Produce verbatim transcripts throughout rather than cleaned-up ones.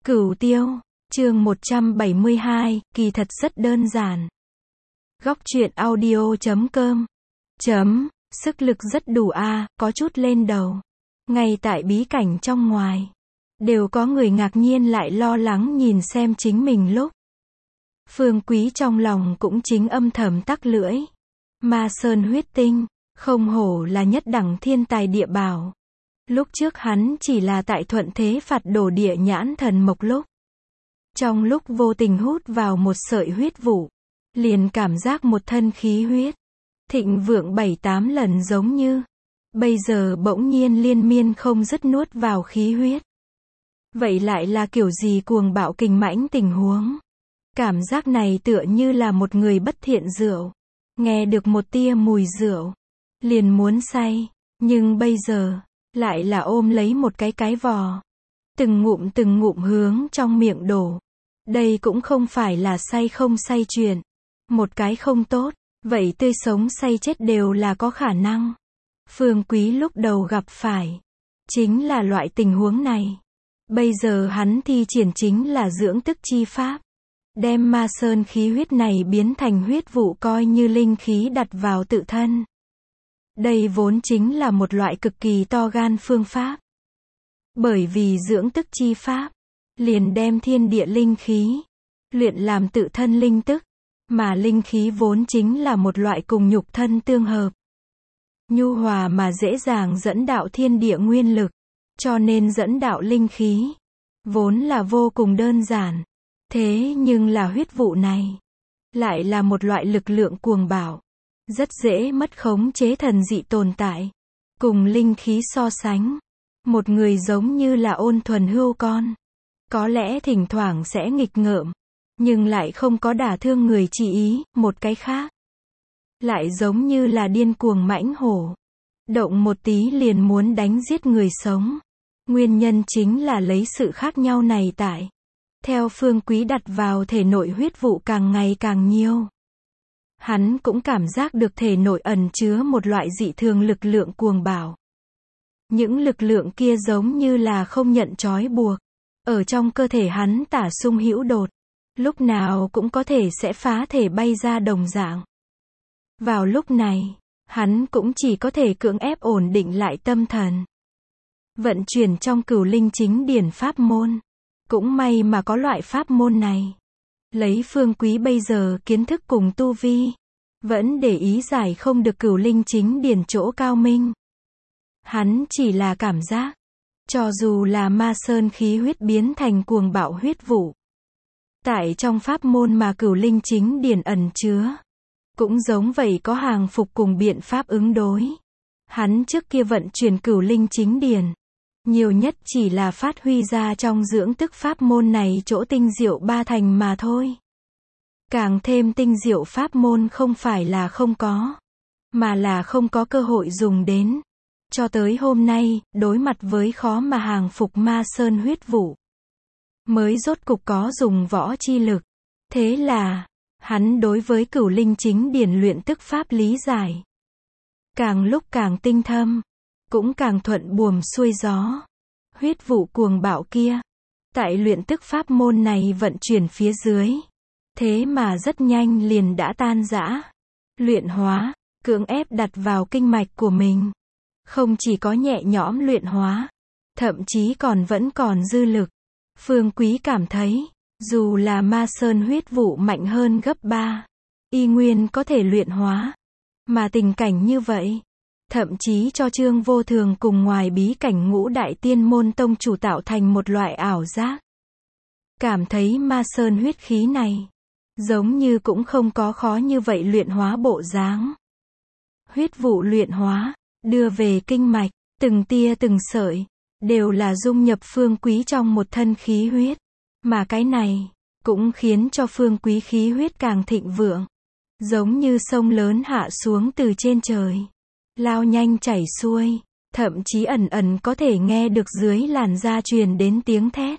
Cửu Tiêu, chương một trăm bảy mươi hai, kỳ thật rất đơn giản. Góc truyện audio chấm com chấm, sức lực rất đủ a, à, có chút lên đầu. Ngay tại bí cảnh trong ngoài, đều có người ngạc nhiên lại lo lắng nhìn xem chính mình lúc. Phương Quý trong lòng cũng chính âm thầm tắc lưỡi. Ma Sơn huyết tinh, không hổ là nhất đẳng thiên tài địa bảo. Lúc trước hắn chỉ là tại thuận thế phạt đổ địa nhãn thần mộc lúc. Trong lúc vô tình hút vào một sợi huyết vụ, liền cảm giác một thân khí huyết thịnh vượng bảy tám lần giống như. Bây giờ bỗng nhiên liên miên không dứt nuốt vào khí huyết. Vậy lại là kiểu gì cuồng bạo kinh mãnh tình huống? Cảm giác này tựa như là một người bất thiện rượu. Nghe được một tia mùi rượu, liền muốn say, nhưng bây giờ, lại là ôm lấy một cái cái vò. Từng ngụm từng ngụm hướng trong miệng đổ. Đây cũng không phải là say không say chuyện. Một cái không tốt, vậy tươi sống say chết đều là có khả năng. Phương Quý lúc đầu gặp phải, chính là loại tình huống này. Bây giờ hắn thi triển chính là dưỡng tức chi pháp. Đem ma sơn khí huyết này biến thành huyết vụ coi như linh khí đặt vào tự thân. Đây vốn chính là một loại cực kỳ to gan phương pháp. Bởi vì dưỡng tức chi pháp, liền đem thiên địa linh khí, luyện làm tự thân linh tức, mà linh khí vốn chính là một loại cùng nhục thân tương hợp. Nhu hòa mà dễ dàng dẫn đạo thiên địa nguyên lực, cho nên dẫn đạo linh khí, vốn là vô cùng đơn giản. Thế nhưng là huyết vụ này, lại là một loại lực lượng cuồng bạo, rất dễ mất khống chế thần dị tồn tại. Cùng linh khí so sánh, một người giống như là ôn thuần hươu con. Có lẽ thỉnh thoảng sẽ nghịch ngợm, nhưng lại không có đả thương người chi ý, một cái khác. Lại giống như là điên cuồng mãnh hổ. Động một tí liền muốn đánh giết người sống. Nguyên nhân chính là lấy sự khác nhau này tại. Theo Phương Quý đặt vào thể nội huyết vụ càng ngày càng nhiều. Hắn cũng cảm giác được thể nội ẩn chứa một loại dị thường lực lượng cuồng bạo. Những lực lượng kia giống như là không nhận trói buộc. Ở trong cơ thể hắn tả sung hữu đột. Lúc nào cũng có thể sẽ phá thể bay ra đồng dạng. Vào lúc này, hắn cũng chỉ có thể cưỡng ép ổn định lại tâm thần. Vận chuyển trong cửu linh chính điển pháp môn. Cũng may mà có loại pháp môn này. Lấy Phương Quý bây giờ kiến thức cùng tu vi, vẫn để ý giải không được cửu linh chính điển chỗ cao minh. Hắn chỉ là cảm giác, cho dù là ma sơn khí huyết biến thành cuồng bạo huyết vụ. Tại trong pháp môn mà cửu linh chính điển ẩn chứa, cũng giống vậy có hàng phục cùng biện pháp ứng đối. Hắn trước kia vận chuyển cửu linh chính điển, nhiều nhất chỉ là phát huy ra trong dưỡng tức pháp môn này chỗ tinh diệu ba thành mà thôi. Càng thêm tinh diệu pháp môn không phải là không có, mà là không có cơ hội dùng đến. Cho tới hôm nay, đối mặt với khó mà hàng phục ma sơn huyết vụ, mới rốt cục có dùng võ chi lực. Thế là, hắn đối với cửu linh chính điển luyện tức pháp lý giải. Càng lúc càng tinh thâm, cũng càng thuận buồm xuôi gió. Huyết vụ cuồng bạo kia, tại luyện tức pháp môn này vận chuyển phía dưới. Thế mà rất nhanh liền đã tan rã, luyện hóa, cưỡng ép đặt vào kinh mạch của mình. Không chỉ có nhẹ nhõm luyện hóa, thậm chí còn vẫn còn dư lực. Phương Quý cảm thấy, dù là ma sơn huyết vụ mạnh hơn gấp ba, y nguyên có thể luyện hóa. Mà tình cảnh như vậy, thậm chí cho Trương Vô Thường cùng ngoài bí cảnh ngũ đại tiên môn tông chủ tạo thành một loại ảo giác. Cảm thấy ma sơn huyết khí này, giống như cũng không có khó như vậy luyện hóa bộ dáng. Huyết vụ luyện hóa, đưa về kinh mạch, từng tia từng sợi, đều là dung nhập Phương Quý trong một thân khí huyết. Mà cái này, cũng khiến cho Phương Quý khí huyết càng thịnh vượng. Giống như sông lớn hạ xuống từ trên trời. Lao nhanh chảy xuôi, thậm chí ẩn ẩn có thể nghe được dưới làn da truyền đến tiếng thét.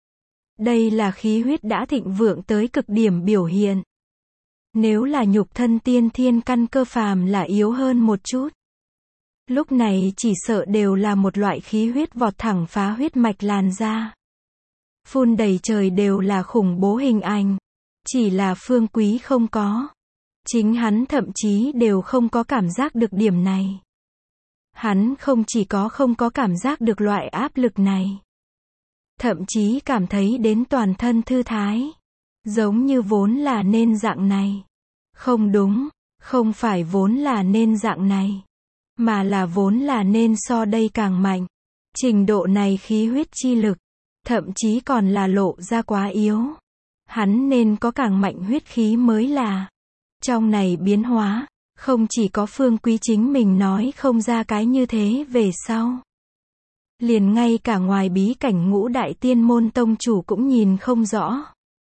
Đây là khí huyết đã thịnh vượng tới cực điểm biểu hiện. Nếu là nhục thân tiên thiên căn cơ phàm là yếu hơn một chút, lúc này chỉ sợ đều là một loại khí huyết vọt thẳng phá huyết mạch làn da. phun đầy trời đều là khủng bố hình ảnh. Chỉ là Phương Quý không có. Chính hắn thậm chí đều không có cảm giác được điểm này. Hắn không chỉ có không có cảm giác được loại áp lực này. Thậm chí cảm thấy đến toàn thân thư thái. Giống như vốn là nên dạng này. Không đúng, không phải vốn là nên dạng này. Mà là vốn là nên so đây càng mạnh. Trình độ này khí huyết chi lực. Thậm chí còn là lộ ra quá yếu. Hắn nên có càng mạnh huyết khí mới là. Trong này biến hóa, không chỉ có Phương Quý chính mình nói không ra cái như thế về sau. Liền ngay cả ngoài bí cảnh Ngũ Đại Tiên Môn tông chủ cũng nhìn không rõ.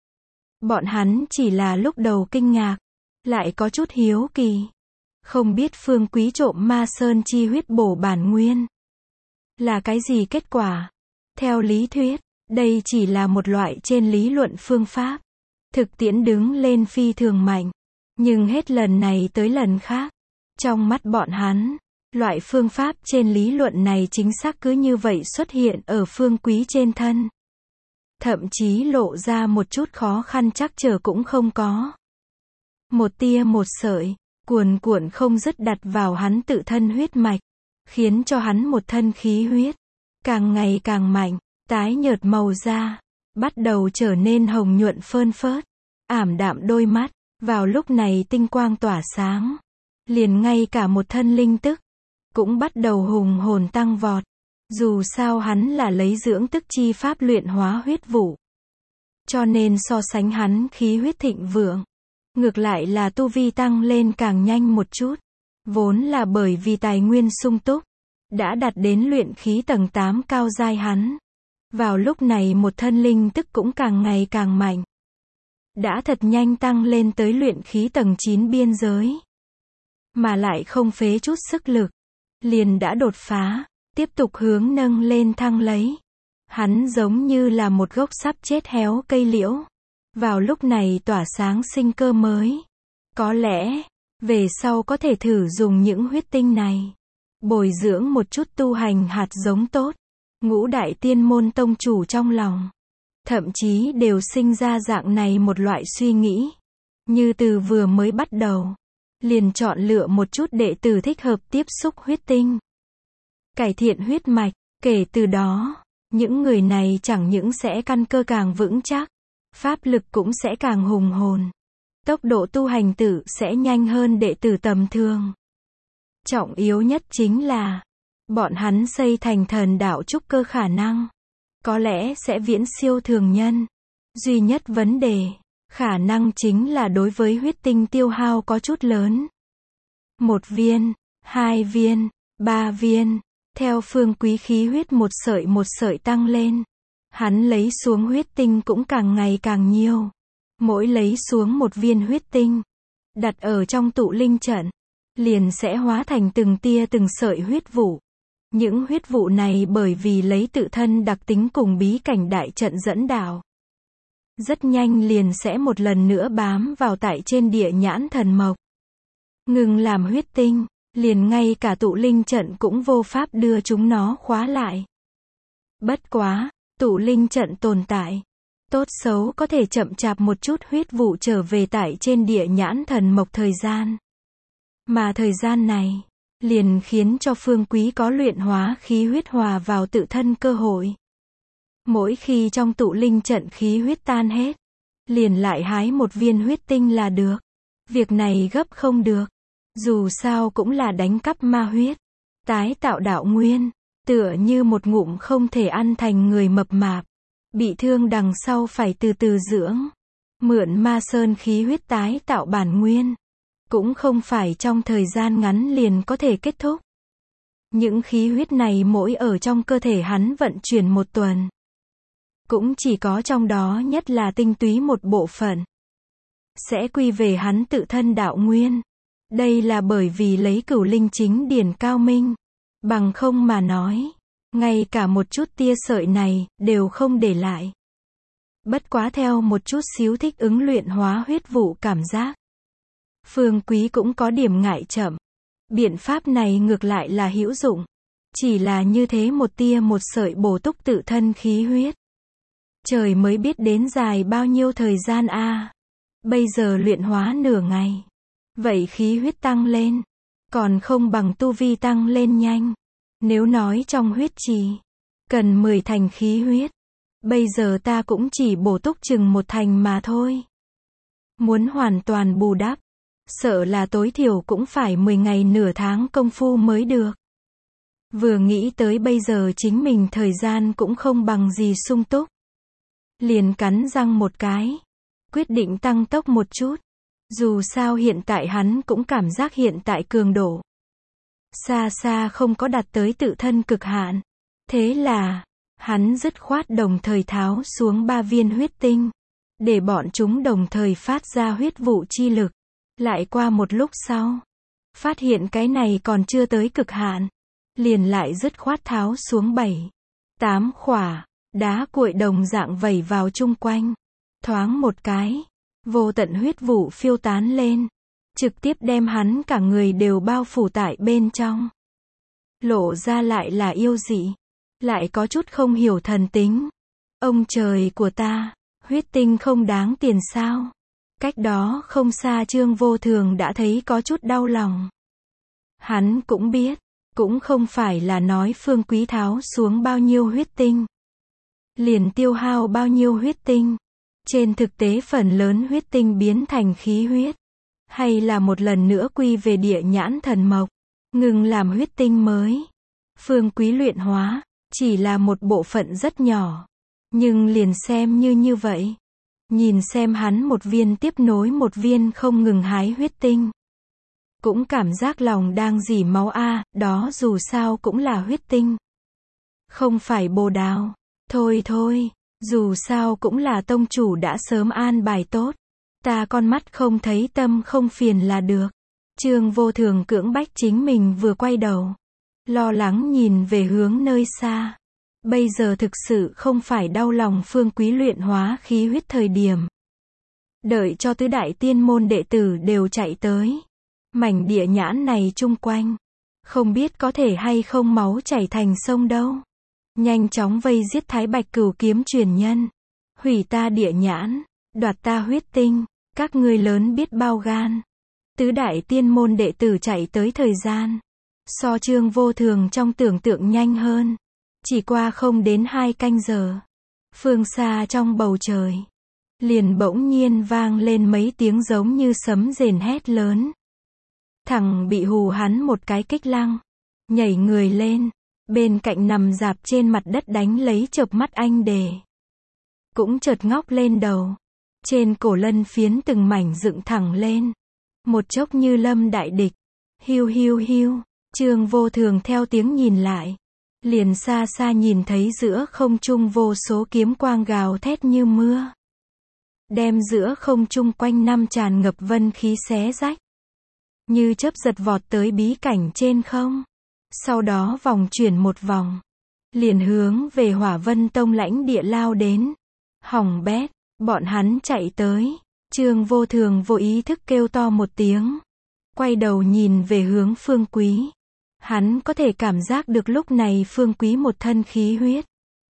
Bọn hắn chỉ là lúc đầu kinh ngạc, lại có chút hiếu kỳ. Không biết Phương Quý trộm Ma Sơn chi huyết bổ bản nguyên. Là cái gì kết quả? Theo lý thuyết, đây chỉ là một loại trên lý luận phương pháp. Thực tiễn đứng lên phi thường mạnh. Nhưng hết lần này tới lần khác. Trong mắt bọn hắn, loại phương pháp trên lý luận này chính xác cứ như vậy xuất hiện ở Phương Quý trên thân. Thậm chí lộ ra một chút khó khăn chắc trở cũng không có. Một tia một sợi, cuồn cuộn không dứt đặt vào hắn tự thân huyết mạch. Khiến cho hắn một thân khí huyết. Càng ngày càng mạnh, tái nhợt màu da. Bắt đầu trở nên hồng nhuận phơn phớt. Ảm đạm đôi mắt. Vào lúc này tinh quang tỏa sáng. Liền ngay cả một thân linh tức. Cũng bắt đầu hùng hồn tăng vọt. Dù sao hắn là lấy dưỡng tức chi pháp luyện hóa huyết vụ. Cho nên so sánh hắn khí huyết thịnh vượng. Ngược lại là tu vi tăng lên càng nhanh một chút. Vốn là bởi vì tài nguyên sung túc. Đã đạt đến luyện khí tầng tám cao giai hắn. Vào lúc này một thân linh tức cũng càng ngày càng mạnh. Đã thật nhanh tăng lên tới luyện khí tầng chín biên giới. Mà lại không phế chút sức lực. Liền đã đột phá. Tiếp tục hướng nâng lên thăng lấy. Hắn giống như là một gốc sắp chết héo cây liễu. Vào lúc này tỏa sáng sinh cơ mới. Có lẽ, về sau có thể thử dùng những huyết tinh này. Bồi dưỡng một chút tu hành hạt giống tốt. Ngũ Đại Tiên Môn tông chủ trong lòng. Thậm chí đều sinh ra dạng này một loại suy nghĩ. Như từ vừa mới bắt đầu. Liền chọn lựa một chút đệ tử thích hợp tiếp xúc huyết tinh. Cải thiện huyết mạch. Kể từ đó, những người này chẳng những sẽ căn cơ càng vững chắc. Pháp lực cũng sẽ càng hùng hồn. Tốc độ tu hành tử sẽ nhanh hơn đệ tử tầm thường. Trọng yếu nhất chính là, bọn hắn xây thành thần đạo trúc cơ khả năng. Có lẽ sẽ viễn siêu thường nhân. Duy nhất vấn đề, khả năng chính là đối với huyết tinh tiêu hao có chút lớn. Một viên, hai viên, ba viên, theo Phương Quý khí huyết một sợi một sợi tăng lên. Hắn lấy xuống huyết tinh cũng càng ngày càng nhiều. Mỗi lấy xuống một viên huyết tinh, đặt ở trong tụ linh trận, liền sẽ hóa thành từng tia từng sợi huyết vụ. Những huyết vụ này bởi vì lấy tự thân đặc tính cùng bí cảnh đại trận dẫn đạo. Rất nhanh liền sẽ một lần nữa bám vào tại trên địa nhãn thần mộc. Ngừng làm huyết tinh, liền ngay cả tụ linh trận cũng vô pháp đưa chúng nó khóa lại. Bất quá, tụ linh trận tồn tại. Tốt xấu có thể chậm chạp một chút huyết vụ trở về tại trên địa nhãn thần mộc thời gian. Mà thời gian này, liền khiến cho Phương Quý có luyện hóa khí huyết hòa vào tự thân cơ hội. Mỗi khi trong tụ linh trận khí huyết tan hết, liền lại hái một viên huyết tinh là được. Việc này gấp không được. Dù sao cũng là đánh cắp ma huyết. Tái tạo đạo nguyên. Tựa như một ngụm không thể ăn thành người mập mạp. Bị thương đằng sau phải từ từ dưỡng. Mượn ma sơn khí huyết tái tạo bản nguyên. Cũng không phải trong thời gian ngắn liền có thể kết thúc. Những khí huyết này mỗi ở trong cơ thể hắn vận chuyển một tuần. Cũng chỉ có trong đó nhất là tinh túy một bộ phận. Sẽ quy về hắn tự thân đạo nguyên. Đây là bởi vì lấy cửu linh chính điển cao minh. Bằng không mà nói. Ngay cả một chút tia sợi này, đều không để lại. Bất quá theo một chút xíu thích ứng luyện hóa huyết vụ cảm giác. Phương Quý cũng có điểm ngại chậm. Biện pháp này ngược lại là hữu dụng. Chỉ là như thế một tia một sợi bổ túc tự thân khí huyết. Trời mới biết đến dài bao nhiêu thời gian a. Bây giờ luyện hóa nửa ngày. Vậy khí huyết tăng lên, còn không bằng tu vi tăng lên nhanh. Nếu nói trong huyết trì, cần mười thành khí huyết. Bây giờ ta cũng chỉ bổ túc chừng một thành mà thôi. Muốn hoàn toàn bù đắp, sợ là tối thiểu cũng phải mười ngày nửa tháng công phu mới được. Vừa nghĩ tới bây giờ chính mình thời gian cũng không bằng gì sung túc. Liền cắn răng một cái, quyết định tăng tốc một chút. Dù sao hiện tại hắn cũng cảm giác hiện tại cường độ xa xa không có đạt tới tự thân cực hạn. Thế là, hắn dứt khoát đồng thời tháo xuống ba viên huyết tinh, để bọn chúng đồng thời phát ra huyết vụ chi lực. Lại qua một lúc sau, phát hiện cái này còn chưa tới cực hạn, liền lại dứt khoát tháo xuống bảy, tám khỏa, đá cuội đồng dạng vẩy vào chung quanh. Thoáng một cái, vô tận huyết vụ phiêu tán lên, trực tiếp đem hắn cả người đều bao phủ tại bên trong. Lộ ra lại là yêu dị, lại có chút không hiểu thần tính. Ông trời của ta, huyết tinh không đáng tiền sao? Cách đó không xa Trương Vô Thường đã thấy có chút đau lòng. Hắn cũng biết, cũng không phải là nói Phương Quý tháo xuống bao nhiêu huyết tinh, liền tiêu hao bao nhiêu huyết tinh. Trên thực tế phần lớn huyết tinh biến thành khí huyết, hay là một lần nữa quy về địa nhãn thần mộc, ngừng làm huyết tinh mới. Phương Quý luyện hóa, chỉ là một bộ phận rất nhỏ. Nhưng liền xem như như vậy. Nhìn xem hắn một viên tiếp nối một viên không ngừng hái huyết tinh. Cũng cảm giác lòng đang dỉ máu a, đó dù sao cũng là huyết tinh. Không phải bồ đào. Thôi thôi, dù sao cũng là tông chủ đã sớm an bài tốt. Ta con mắt không thấy tâm không phiền là được. Trương Vô Thường cưỡng bách chính mình vừa quay đầu, lo lắng nhìn về hướng nơi xa. Bây giờ thực sự không phải đau lòng Phương Quý luyện hóa khí huyết thời điểm. Đợi cho tứ đại tiên môn đệ tử đều chạy tới. Mảnh địa nhãn này chung quanh, không biết có thể hay không máu chảy thành sông đâu. Nhanh chóng vây giết Thái Bạch Cửu kiếm truyền nhân. Hủy ta địa nhãn, đoạt ta huyết tinh, các ngươi lớn biết bao gan. Tứ đại tiên môn đệ tử chạy tới thời gian, so Trương Vô Thường trong tưởng tượng nhanh hơn. Chỉ qua không đến hai canh giờ, phương xa trong bầu trời, liền bỗng nhiên vang lên mấy tiếng giống như sấm rền hét lớn. Thằng bị hù hắn một cái kích lăng, nhảy người lên, bên cạnh nằm dạp trên mặt đất đánh lấy chợp mắt anh đề. Cũng chợt ngóc lên đầu, trên cổ lân phiến từng mảnh dựng thẳng lên, một chốc như lâm đại địch. Hiu hiu hiu, Trương Vô Thường theo tiếng nhìn lại, liền xa xa nhìn thấy giữa không trung vô số kiếm quang gào thét như mưa, đem giữa không trung quanh năm tràn ngập vân khí xé rách, như chớp giật vọt tới bí cảnh trên không. Sau đó vòng chuyển một vòng, liền hướng về Hỏa Vân Tông lãnh địa lao đến. Hỏng bét, bọn hắn chạy tới. Trương Vô Thường vô ý thức kêu to một tiếng, quay đầu nhìn về hướng Phương Quý. Hắn có thể cảm giác được lúc này Phương Quý một thân khí huyết,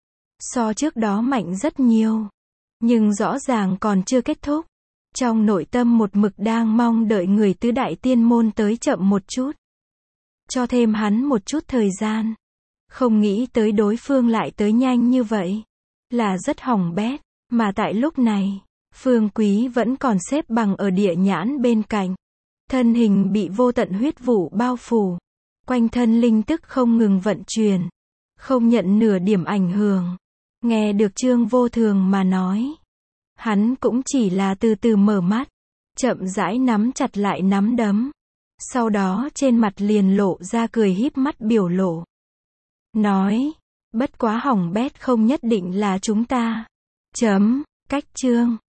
so trước đó mạnh rất nhiều, nhưng rõ ràng còn chưa kết thúc. Trong nội tâm một mực đang mong đợi người tứ đại tiên môn tới chậm một chút, cho thêm hắn một chút thời gian. Không nghĩ tới đối phương lại tới nhanh như vậy, là rất hỏng bét. Mà tại lúc này, Phương Quý vẫn còn xếp bằng ở địa nhãn bên cạnh, thân hình bị vô tận huyết vụ bao phủ, quanh thân linh tức không ngừng vận chuyển, không nhận nửa điểm ảnh hưởng. Nghe được Trương Vô Thường mà nói, hắn cũng chỉ là từ từ mở mắt, chậm rãi nắm chặt lại nắm đấm, sau đó trên mặt liền lộ ra cười híp mắt biểu lộ, nói, bất quá hỏng bét không nhất định là chúng ta. Chấm, cách chương.